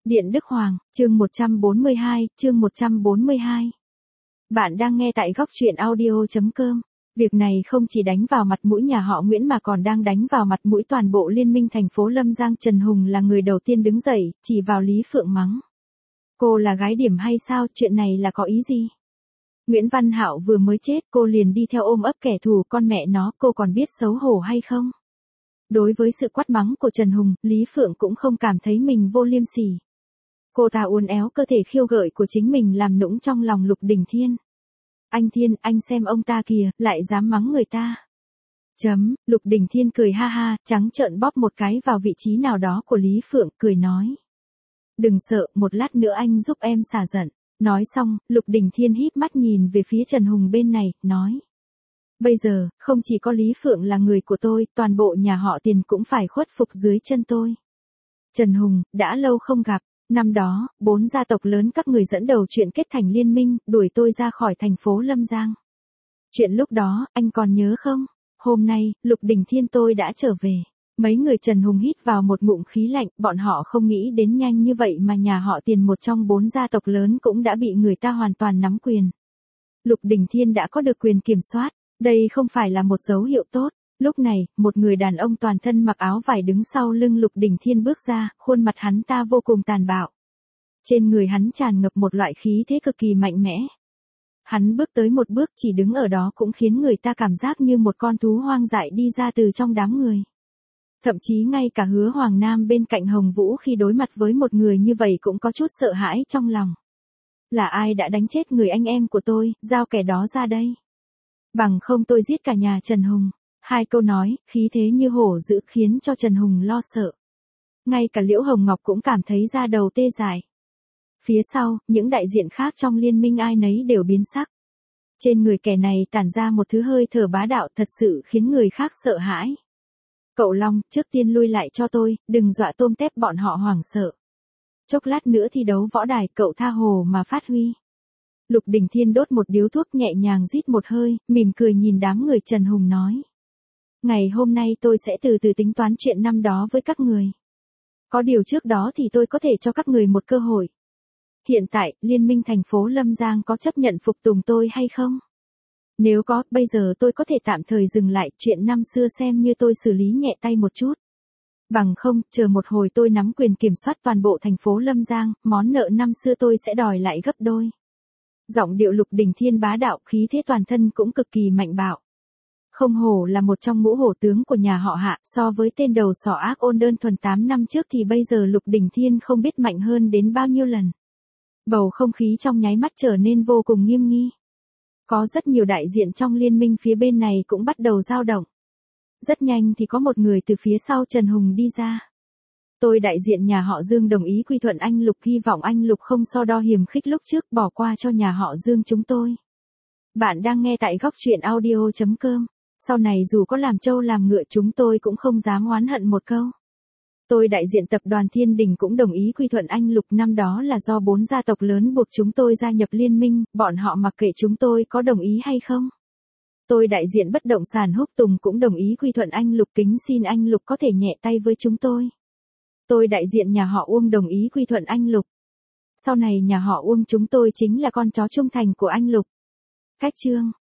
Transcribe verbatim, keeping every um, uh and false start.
Điện Đức Hoàng, chương một trăm bốn mươi hai, chương một trăm bốn mươi hai. Bạn đang nghe tại góc truyện audio.com. Việc này không chỉ đánh vào mặt mũi nhà họ Nguyễn mà còn đang đánh vào mặt mũi toàn bộ liên minh thành phố Lâm Giang. Trần Hùng là người đầu tiên đứng dậy, chỉ vào Lý Phượng mắng. Cô là gái điểm hay sao, chuyện này là có ý gì? Nguyễn Văn Hạo vừa mới chết, cô liền đi theo ôm ấp kẻ thù, con mẹ nó, cô còn biết xấu hổ hay không? Đối với sự quát mắng của Trần Hùng, Lý Phượng cũng không cảm thấy mình vô liêm sỉ. Cô ta uốn éo cơ thể khiêu gợi của chính mình làm nũng trong lòng Lục Đình Thiên. Anh Thiên, anh xem ông ta kìa, lại dám mắng người ta. Chấm, Lục Đình Thiên cười ha ha, trắng trợn bóp một cái vào vị trí nào đó của Lý Phượng, cười nói. Đừng sợ, một lát nữa anh giúp em xả giận. Nói xong, Lục Đình Thiên híp mắt nhìn về phía Trần Hùng bên này, nói. Bây giờ, không chỉ có Lý Phượng là người của tôi, toàn bộ nhà họ Tiền cũng phải khuất phục dưới chân tôi. Trần Hùng, đã lâu không gặp. Năm đó, bốn gia tộc lớn các người dẫn đầu chuyện kết thành liên minh, đuổi tôi ra khỏi thành phố Lâm Giang. Chuyện lúc đó, anh còn nhớ không? Hôm nay, Lục Đình Thiên tôi đã trở về. Mấy người Trần Hùng hít vào một ngụm khí lạnh, bọn họ không nghĩ đến nhanh như vậy mà nhà họ Tiền một trong bốn gia tộc lớn cũng đã bị người ta hoàn toàn nắm quyền. Lục Đình Thiên đã có được quyền kiểm soát, đây không phải là một dấu hiệu tốt. Lúc này, một người đàn ông toàn thân mặc áo vải đứng sau lưng Lục Đình Thiên bước ra, khuôn mặt hắn ta vô cùng tàn bạo. Trên người hắn tràn ngập một loại khí thế cực kỳ mạnh mẽ. Hắn bước tới một bước chỉ đứng ở đó cũng khiến người ta cảm giác như một con thú hoang dại đi ra từ trong đám người. Thậm chí ngay cả Hứa Hoàng Nam bên cạnh Hồng Vũ khi đối mặt với một người như vậy cũng có chút sợ hãi trong lòng. Là ai đã đánh chết người anh em của tôi, giao kẻ đó ra đây. Bằng không tôi giết cả nhà Trần Hùng. Hai câu nói, khí thế như hổ dữ khiến cho Trần Hùng lo sợ. Ngay cả Liễu Hồng Ngọc cũng cảm thấy da đầu tê dại. Phía sau, những đại diện khác trong liên minh ai nấy đều biến sắc. Trên người kẻ này tản ra một thứ hơi thở bá đạo thật sự khiến người khác sợ hãi. Cậu Long, trước tiên lui lại cho tôi, đừng dọa tôm tép bọn họ hoảng sợ. Chốc lát nữa thi đấu võ đài, cậu tha hồ mà phát huy. Lục Đình Thiên đốt một điếu thuốc nhẹ nhàng rít một hơi, mỉm cười nhìn đám người Trần Hùng nói. Ngày hôm nay tôi sẽ từ từ tính toán chuyện năm đó với các người. Có điều trước đó thì tôi có thể cho các người một cơ hội. Hiện tại, Liên minh thành phố Lâm Giang có chấp nhận phục tùng tôi hay không? Nếu có, bây giờ tôi có thể tạm thời dừng lại chuyện năm xưa xem như tôi xử lý nhẹ tay một chút. Bằng không, chờ một hồi tôi nắm quyền kiểm soát toàn bộ thành phố Lâm Giang, món nợ năm xưa tôi sẽ đòi lại gấp đôi. Giọng điệu Lục Đình Thiên bá đạo, khí thế toàn thân cũng cực kỳ mạnh bạo. Không hổ là một trong ngũ hổ tướng của nhà họ Hạ, so với tên đầu sỏ ác ôn đơn thuần tám năm trước thì bây giờ Lục Đình Thiên không biết mạnh hơn đến bao nhiêu lần. Bầu không khí trong nháy mắt trở nên vô cùng nghiêm nghi. Có rất nhiều đại diện trong liên minh phía bên này cũng bắt đầu dao động. Rất nhanh thì có một người từ phía sau Trần Hùng đi ra. Tôi đại diện nhà họ Dương đồng ý quy thuận anh Lục, hy vọng anh Lục không so đo hiềm khích lúc trước, bỏ qua cho nhà họ Dương chúng tôi. Bạn đang nghe tại góc truyện audio.com. Sau này dù có làm trâu làm ngựa chúng tôi cũng không dám oán hận một câu. Tôi đại diện tập đoàn Thiên Đình cũng đồng ý quy thuận anh Lục, năm đó là do bốn gia tộc lớn buộc chúng tôi gia nhập liên minh, bọn họ mặc kệ chúng tôi có đồng ý hay không. Tôi đại diện bất động sản Húc Tùng cũng đồng ý quy thuận anh Lục, kính xin anh Lục có thể nhẹ tay với chúng tôi. Tôi đại diện nhà họ Uông đồng ý quy thuận anh Lục. Sau này nhà họ Uông chúng tôi chính là con chó trung thành của anh Lục. Cách chương.